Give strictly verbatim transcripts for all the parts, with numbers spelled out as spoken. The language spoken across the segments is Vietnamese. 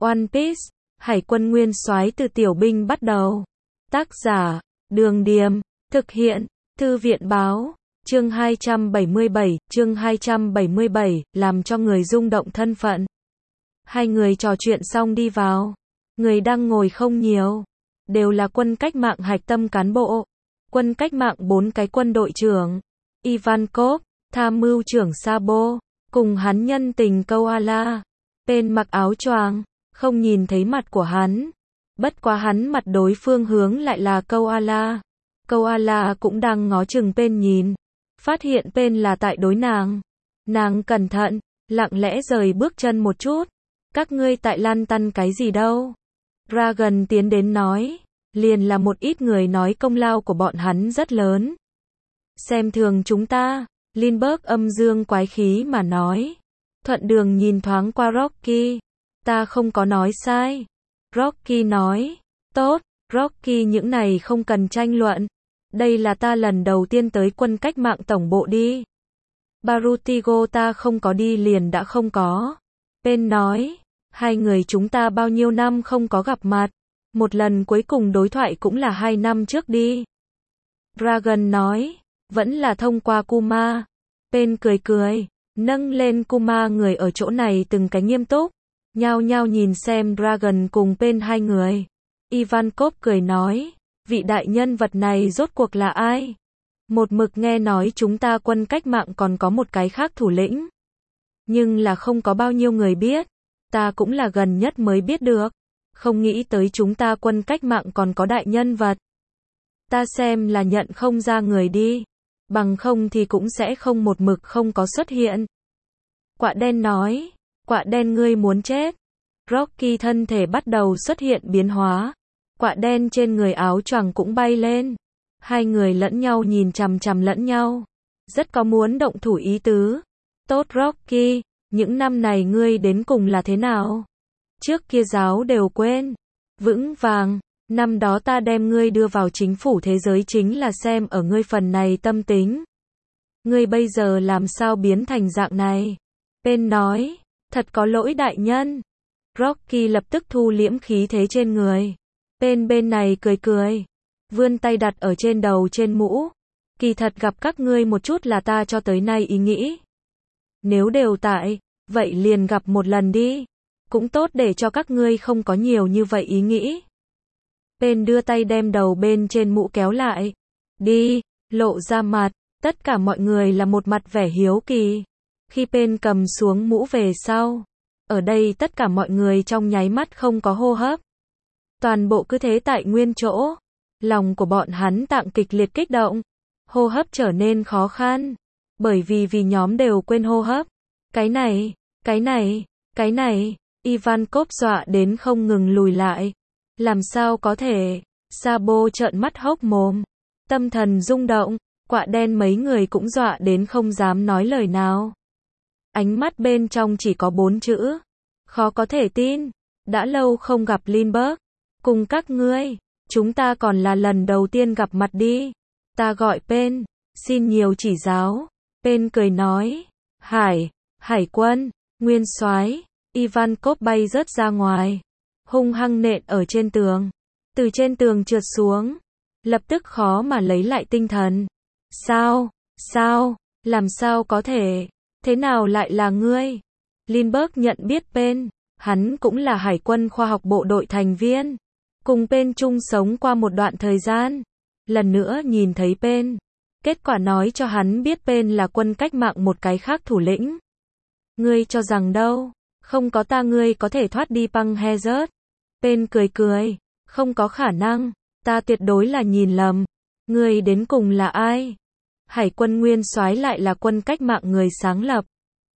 One Piece, Hải quân nguyên soái từ tiểu binh bắt đầu. Tác giả, Đường Điềm, thực hiện, Thư viện báo, chương hai trăm bảy mươi bảy, chương hai trăm bảy mươi bảy, làm cho người rung động thân phận. Hai người trò chuyện xong đi vào. Người đang ngồi không nhiều, đều là quân cách mạng hạch tâm cán bộ. Quân cách mạng bốn cái quân đội trưởng, Ivankov, tham mưu trưởng Sabo, cùng hắn nhân tình Koala. Tên mặc áo choàng, không nhìn thấy mặt của hắn. Bất quá hắn mặt đối phương hướng lại là Koala. Koala cũng đang ngó chừng Pen nhìn. Phát hiện Pen là tại đối nàng. Nàng cẩn thận, lặng lẽ rời bước chân một chút. Các ngươi tại lăn tăn cái gì đâu? Dragon tiến đến nói. Liền là một ít người nói công lao của bọn hắn rất lớn. Xem thường chúng ta. Lindbergh âm dương quái khí mà nói. Thuận đường nhìn thoáng qua Rocky. Ta không có nói sai. Rocky nói. Tốt, Rocky những này không cần tranh luận. Đây là ta lần đầu tiên tới quân cách mạng tổng bộ đi. Barutigo ta không có đi liền đã không có. Pen nói. Hai người chúng ta bao nhiêu năm không có gặp mặt. Một lần cuối cùng đối thoại cũng là hai năm trước đi. Dragon nói. Vẫn là thông qua Kuma. Pen cười cười. Nâng lên Kuma người ở chỗ này từng cái nghiêm túc. Nhao nhao nhìn xem Dragon cùng Pen hai người. Ivankov cười nói. Vị đại nhân vật này rốt cuộc là ai? Một mực nghe nói chúng ta quân cách mạng còn có một cái khác thủ lĩnh. Nhưng là không có bao nhiêu người biết. Ta cũng là gần nhất mới biết được. Không nghĩ tới chúng ta quân cách mạng còn có đại nhân vật. Ta xem là nhận không ra người đi. Bằng không thì cũng sẽ không một mực không có xuất hiện. Quạ đen nói. Quạ đen ngươi muốn chết. Rocky thân thể bắt đầu xuất hiện biến hóa. Quạ đen trên người áo choàng cũng bay lên. Hai người lẫn nhau nhìn chằm chằm lẫn nhau. Rất có muốn động thủ ý tứ. Tốt Rocky, những năm này ngươi đến cùng là thế nào? Trước kia giáo đều quên. Vững vàng, năm đó ta đem ngươi đưa vào chính phủ thế giới chính là xem ở ngươi phần này tâm tính. Ngươi bây giờ làm sao biến thành dạng này? Pen nói, thật có lỗi đại nhân. Rocky lập tức thu liễm khí thế trên người. Pen bên này cười cười. Vươn tay đặt ở trên đầu trên mũ. Kỳ thật gặp các ngươi một chút là ta cho tới nay ý nghĩ. Nếu đều tại, vậy liền gặp một lần đi. Cũng tốt để cho các ngươi không có nhiều như vậy ý nghĩ. Pen đưa tay đem đầu bên trên mũ kéo lại. Đi, lộ ra mặt. Tất cả mọi người là một mặt vẻ hiếu kỳ. Khi Pen cầm xuống mũ về sau. Ở đây tất cả mọi người trong nháy mắt không có hô hấp. Toàn bộ cứ thế tại nguyên chỗ. Lòng của bọn hắn tạng kịch liệt kích động. Hô hấp trở nên khó khăn. Bởi vì vì nhóm đều quên hô hấp. Cái này, cái này, cái này. Ivankov dọa đến không ngừng lùi lại. Làm sao có thể? Sabo trợn mắt hốc mồm. Tâm thần rung động. Quạ đen mấy người cũng dọa đến không dám nói lời nào. Ánh mắt bên trong chỉ có bốn chữ. Khó có thể tin. Đã lâu không gặp Lindbergh. Cùng các ngươi. Chúng ta còn là lần đầu tiên gặp mặt đi. Ta gọi Pen. Xin nhiều chỉ giáo. Pen cười nói. Hải. Hải quân. Nguyên soái. Ivankov bay rớt ra ngoài. Hung hăng nện ở trên tường. Từ trên tường trượt xuống. Lập tức khó mà lấy lại tinh thần. Sao? Sao? Làm sao có thể? Thế nào lại là ngươi? Lindbergh nhận biết Pen. Hắn cũng là hải quân khoa học bộ đội thành viên. Cùng Pen chung sống qua một đoạn thời gian. Lần nữa nhìn thấy Pen. Kết quả nói cho hắn biết Pen là quân cách mạng một cái khác thủ lĩnh. Ngươi cho rằng đâu? Không có ta ngươi có thể thoát đi băng Hazard. Pen cười cười. Không có khả năng. Ta tuyệt đối là nhìn lầm. Ngươi đến cùng là ai? Hải quân nguyên soái lại là quân cách mạng người sáng lập.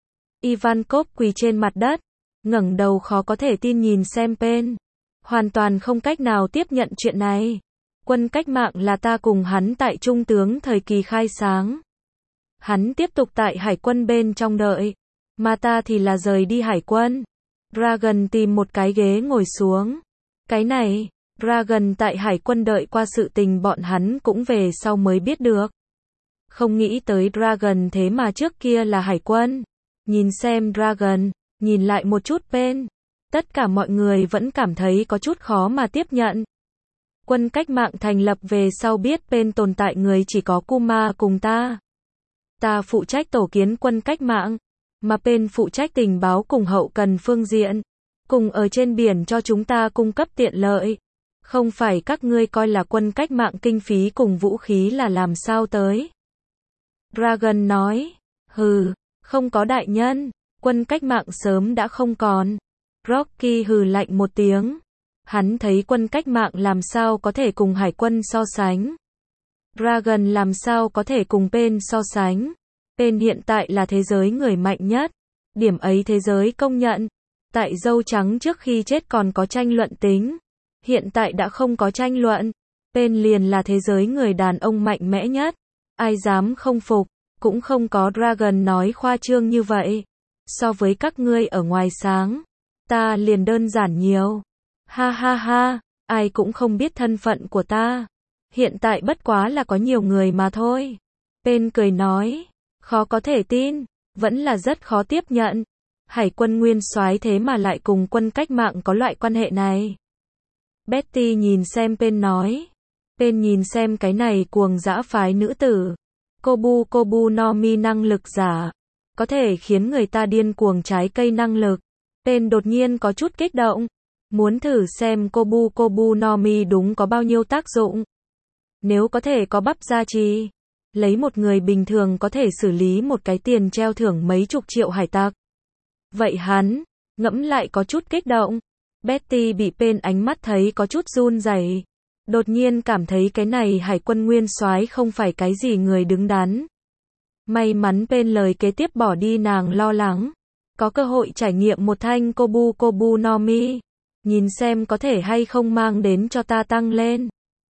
Ivankov quỳ trên mặt đất. Ngẩng đầu khó có thể tin nhìn xem Pen. Hoàn toàn không cách nào tiếp nhận chuyện này. Quân cách mạng là ta cùng hắn tại trung tướng thời kỳ khai sáng. Hắn tiếp tục tại hải quân bên trong đợi. Mà ta thì là rời đi hải quân. Dragon tìm một cái ghế ngồi xuống. Cái này, Dragon tại hải quân đợi qua sự tình bọn hắn cũng về sau mới biết được. Không nghĩ tới Dragon thế mà trước kia là hải quân. Nhìn xem Dragon, nhìn lại một chút Pen. Tất cả mọi người vẫn cảm thấy có chút khó mà tiếp nhận. Quân cách mạng thành lập về sau biết bên tồn tại người chỉ có Kuma cùng ta. Ta phụ trách tổ kiến quân cách mạng, mà bên phụ trách tình báo cùng hậu cần phương diện, cùng ở trên biển cho chúng ta cung cấp tiện lợi. Không phải các ngươi coi là quân cách mạng kinh phí cùng vũ khí là làm sao tới. Dragon nói, hừ, không có đại nhân, quân cách mạng sớm đã không còn. Rocky hừ lạnh một tiếng. Hắn thấy quân cách mạng làm sao có thể cùng hải quân so sánh. Dragon làm sao có thể cùng Pen so sánh. Pen hiện tại là thế giới người mạnh nhất. Điểm ấy thế giới công nhận. Tại dâu trắng trước khi chết còn có tranh luận tính. Hiện tại đã không có tranh luận. Pen liền là thế giới người đàn ông mạnh mẽ nhất. Ai dám không phục. Cũng không có Dragon nói khoa trương như vậy. So với các ngươi ở ngoài sáng, ta liền đơn giản nhiều. Ha ha ha, ai cũng không biết thân phận của ta. Hiện tại bất quá là có nhiều người mà thôi. Pen cười nói, khó có thể tin, vẫn là rất khó tiếp nhận. Hải quân nguyên soái thế mà lại cùng quân cách mạng có loại quan hệ này. Betty nhìn xem Pen nói. Pen nhìn xem cái này cuồng dã phái nữ tử. Kobu Kobu no Mi năng lực giả. Có thể khiến người ta điên cuồng trái cây năng lực. Pen đột nhiên có chút kích động. Muốn thử xem Kobu Kobu no Mi đúng có bao nhiêu tác dụng. Nếu có thể có bắp gia trì, lấy một người bình thường có thể xử lý một cái tiền treo thưởng mấy chục triệu hải tặc. Vậy hắn, ngẫm lại có chút kích động. Betty bị Pen ánh mắt thấy có chút run rẩy. Đột nhiên cảm thấy cái này hải quân nguyên soái không phải cái gì người đứng đắn. May mắn Pen lời kế tiếp bỏ đi nàng lo lắng. Có cơ hội trải nghiệm một thanh Kobu Kobu no Mi. Nhìn xem có thể hay không mang đến cho ta tăng lên.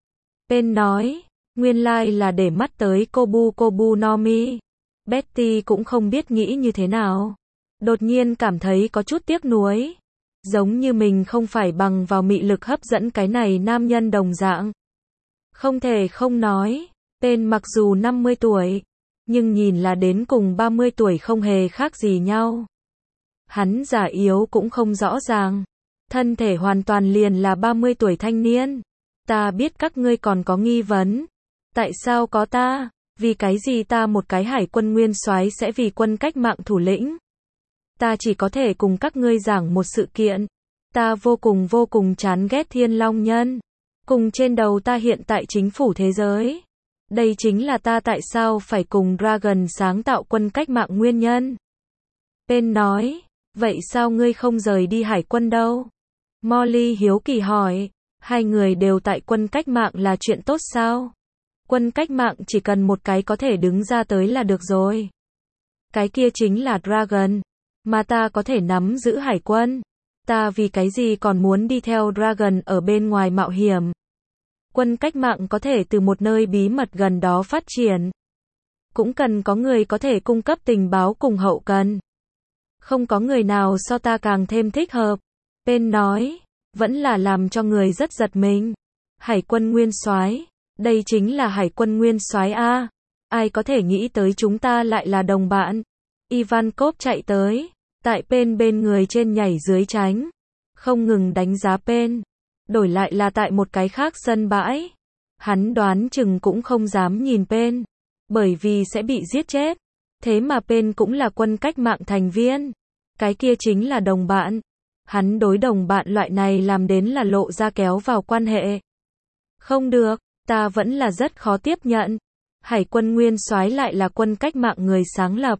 Pen nói, nguyên lai là để mắt tới Kobu Kobu no Mi. Betty cũng không biết nghĩ như thế nào. Đột nhiên cảm thấy có chút tiếc nuối. Giống như mình không phải bằng vào mị lực hấp dẫn cái này nam nhân đồng dạng. Không thể không nói, Pen mặc dù năm mươi tuổi, nhưng nhìn là đến cùng ba mươi tuổi không hề khác gì nhau. Hắn già yếu cũng không rõ ràng. Thân thể hoàn toàn liền là ba mươi tuổi thanh niên. Ta biết các ngươi còn có nghi vấn. Tại sao có ta? Vì cái gì ta một cái hải quân nguyên soái sẽ vì quân cách mạng thủ lĩnh? Ta chỉ có thể cùng các ngươi giảng một sự kiện. Ta vô cùng vô cùng chán ghét Thiên Long Nhân. Cùng trên đầu ta hiện tại chính phủ thế giới. Đây chính là ta tại sao phải cùng Dragon sáng tạo quân cách mạng nguyên nhân. Pen nói, vậy sao ngươi không rời đi hải quân đâu? Molly hiếu kỳ hỏi, hai người đều tại quân cách mạng là chuyện tốt sao? Quân cách mạng chỉ cần một cái có thể đứng ra tới là được rồi. Cái kia chính là Dragon. Mà ta có thể nắm giữ hải quân. Ta vì cái gì còn muốn đi theo Dragon ở bên ngoài mạo hiểm. Quân cách mạng có thể từ một nơi bí mật gần đó phát triển. Cũng cần có người có thể cung cấp tình báo cùng hậu cần. Không có người nào so ta càng thêm thích hợp. Pen nói, vẫn là làm cho người rất giật mình. Hải quân nguyên soái, đây chính là hải quân nguyên soái a. Ai có thể nghĩ tới chúng ta lại là đồng bạn. Ivankov chạy tới, tại Pen bên người trên nhảy dưới tránh, không ngừng đánh giá Pen. Đổi lại là tại một cái khác sân bãi, hắn đoán chừng cũng không dám nhìn Pen, bởi vì sẽ bị giết chết. Thế mà Pen cũng là quân cách mạng thành viên. Cái kia chính là đồng bạn. Hắn đối đồng bạn loại này làm đến là lộ ra kéo vào quan hệ. Không được, ta vẫn là rất khó tiếp nhận. Hải quân nguyên soái lại là quân cách mạng người sáng lập.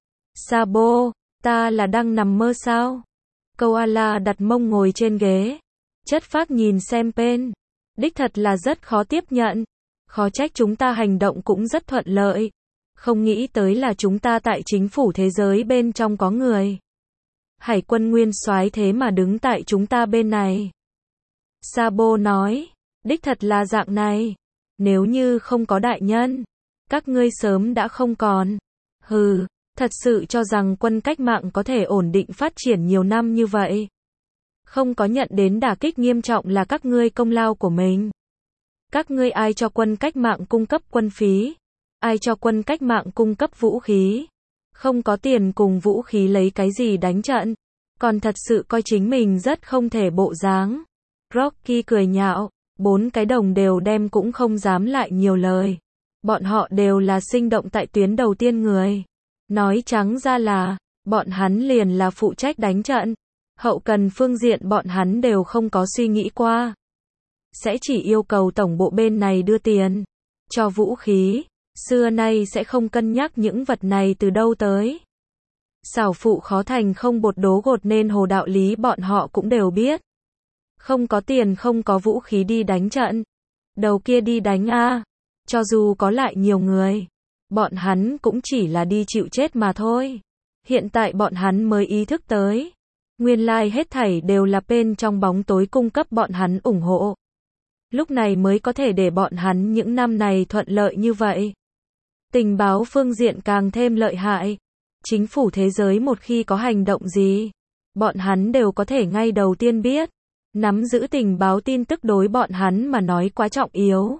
Sabo, ta là đang nằm mơ sao? Koala đặt mông ngồi trên ghế. Chất phác nhìn xem Pen. Đích thật là rất khó tiếp nhận. Khó trách chúng ta hành động cũng rất thuận lợi. Không nghĩ tới là chúng ta tại chính phủ thế giới bên trong có người. Hải quân nguyên soái thế mà đứng tại chúng ta bên này. Sabo nói, đích thật là dạng này. Nếu như không có đại nhân, các ngươi sớm đã không còn. Hừ, thật sự cho rằng quân cách mạng có thể ổn định phát triển nhiều năm như vậy. Không có nhận đến đả kích nghiêm trọng là các ngươi công lao của mình. Các ngươi ai cho quân cách mạng cung cấp quân phí? Ai cho quân cách mạng cung cấp vũ khí? Không có tiền cùng vũ khí lấy cái gì đánh trận? Còn thật sự coi chính mình rất không thể bộ dáng. Rocky cười nhạo, bốn cái đồng đều đem cũng không dám lại nhiều lời. Bọn họ đều là sinh động tại tuyến đầu tiên người. Nói trắng ra là, bọn hắn liền là phụ trách đánh trận. Hậu cần phương diện bọn hắn đều không có suy nghĩ qua. Sẽ chỉ yêu cầu tổng bộ bên này đưa tiền, cho vũ khí. Xưa nay sẽ không cân nhắc những vật này từ đâu tới. Xảo phụ khó thành không bột đố gột nên hồ đạo lý bọn họ cũng đều biết. Không có tiền không có vũ khí đi đánh trận. Đầu kia đi đánh a, cho dù có lại nhiều người, bọn hắn cũng chỉ là đi chịu chết mà thôi. Hiện tại bọn hắn mới ý thức tới. Nguyên lai hết thảy đều là bên trong bóng tối cung cấp bọn hắn ủng hộ. Lúc này mới có thể để bọn hắn những năm này thuận lợi như vậy. Tình báo phương diện càng thêm lợi hại. Chính phủ thế giới một khi có hành động gì, bọn hắn đều có thể ngay đầu tiên biết. Nắm giữ tình báo tin tức đối bọn hắn mà nói quá trọng yếu.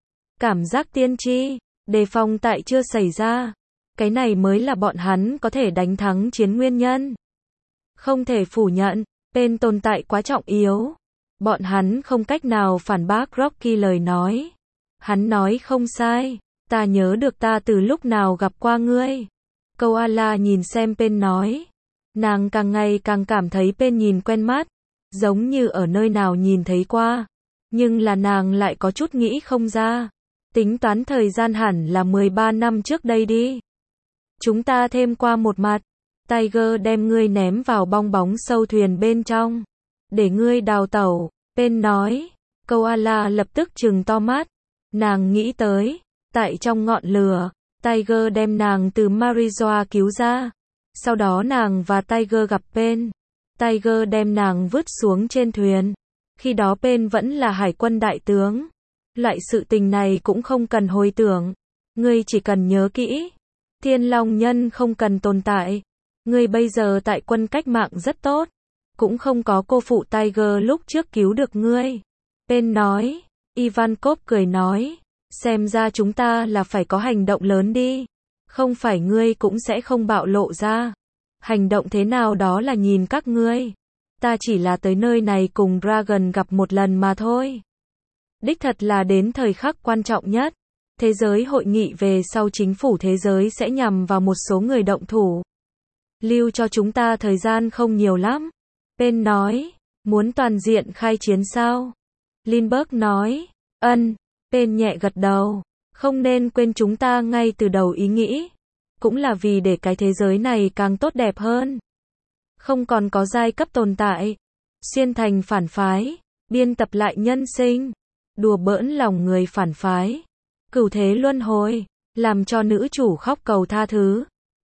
Cảm giác tiên tri, đề phòng tại chưa xảy ra. Cái này mới là bọn hắn có thể đánh thắng chiến nguyên nhân. Không thể phủ nhận, bên tồn tại quá trọng yếu. Bọn hắn không cách nào phản bác Rocky lời nói. Hắn nói không sai, ta nhớ được ta từ lúc nào gặp qua ngươi. Koala nhìn xem Pen nói. Nàng càng ngày càng cảm thấy Pen nhìn quen mắt, giống như ở nơi nào nhìn thấy qua. Nhưng là nàng lại có chút nghĩ không ra. Tính toán thời gian hẳn là mười ba năm trước đây đi. Chúng ta thêm qua một mặt. Tiger đem ngươi ném vào bong bóng sâu thuyền bên trong. Để ngươi đào tẩu, Pen nói. Koala lập tức trừng to mắt. Nàng nghĩ tới, tại trong ngọn lửa, Tiger đem nàng từ Marijoa cứu ra. Sau đó nàng và Tiger gặp Pen. Tiger đem nàng vứt xuống trên thuyền. Khi đó Pen vẫn là hải quân đại tướng. Loại sự tình này cũng không cần hồi tưởng. Ngươi chỉ cần nhớ kỹ. Thiên Long Nhân không cần tồn tại. Ngươi bây giờ tại quân cách mạng rất tốt. Cũng không có cô phụ Tiger lúc trước cứu được ngươi. Pen nói. Ivankov cười nói. Xem ra chúng ta là phải có hành động lớn đi. Không phải ngươi cũng sẽ không bạo lộ ra. Hành động thế nào đó là nhìn các ngươi. Ta chỉ là tới nơi này cùng Dragon gặp một lần mà thôi. Đích thật là đến thời khắc quan trọng nhất. Thế giới hội nghị về sau chính phủ thế giới sẽ nhằm vào một số người động thủ. Lưu cho chúng ta thời gian không nhiều lắm. Pen nói. Muốn toàn diện khai chiến sao? Lindbergh nói. Ân. Pen nhẹ gật đầu. Không nên quên chúng ta ngay từ đầu ý nghĩ. Cũng là vì để cái thế giới này càng tốt đẹp hơn. Không còn có giai cấp tồn tại. Xuyên thành phản phái. Biên tập lại nhân sinh. Đùa bỡn lòng người phản phái. Cửu thế luân hồi. Làm cho nữ chủ khóc cầu tha thứ.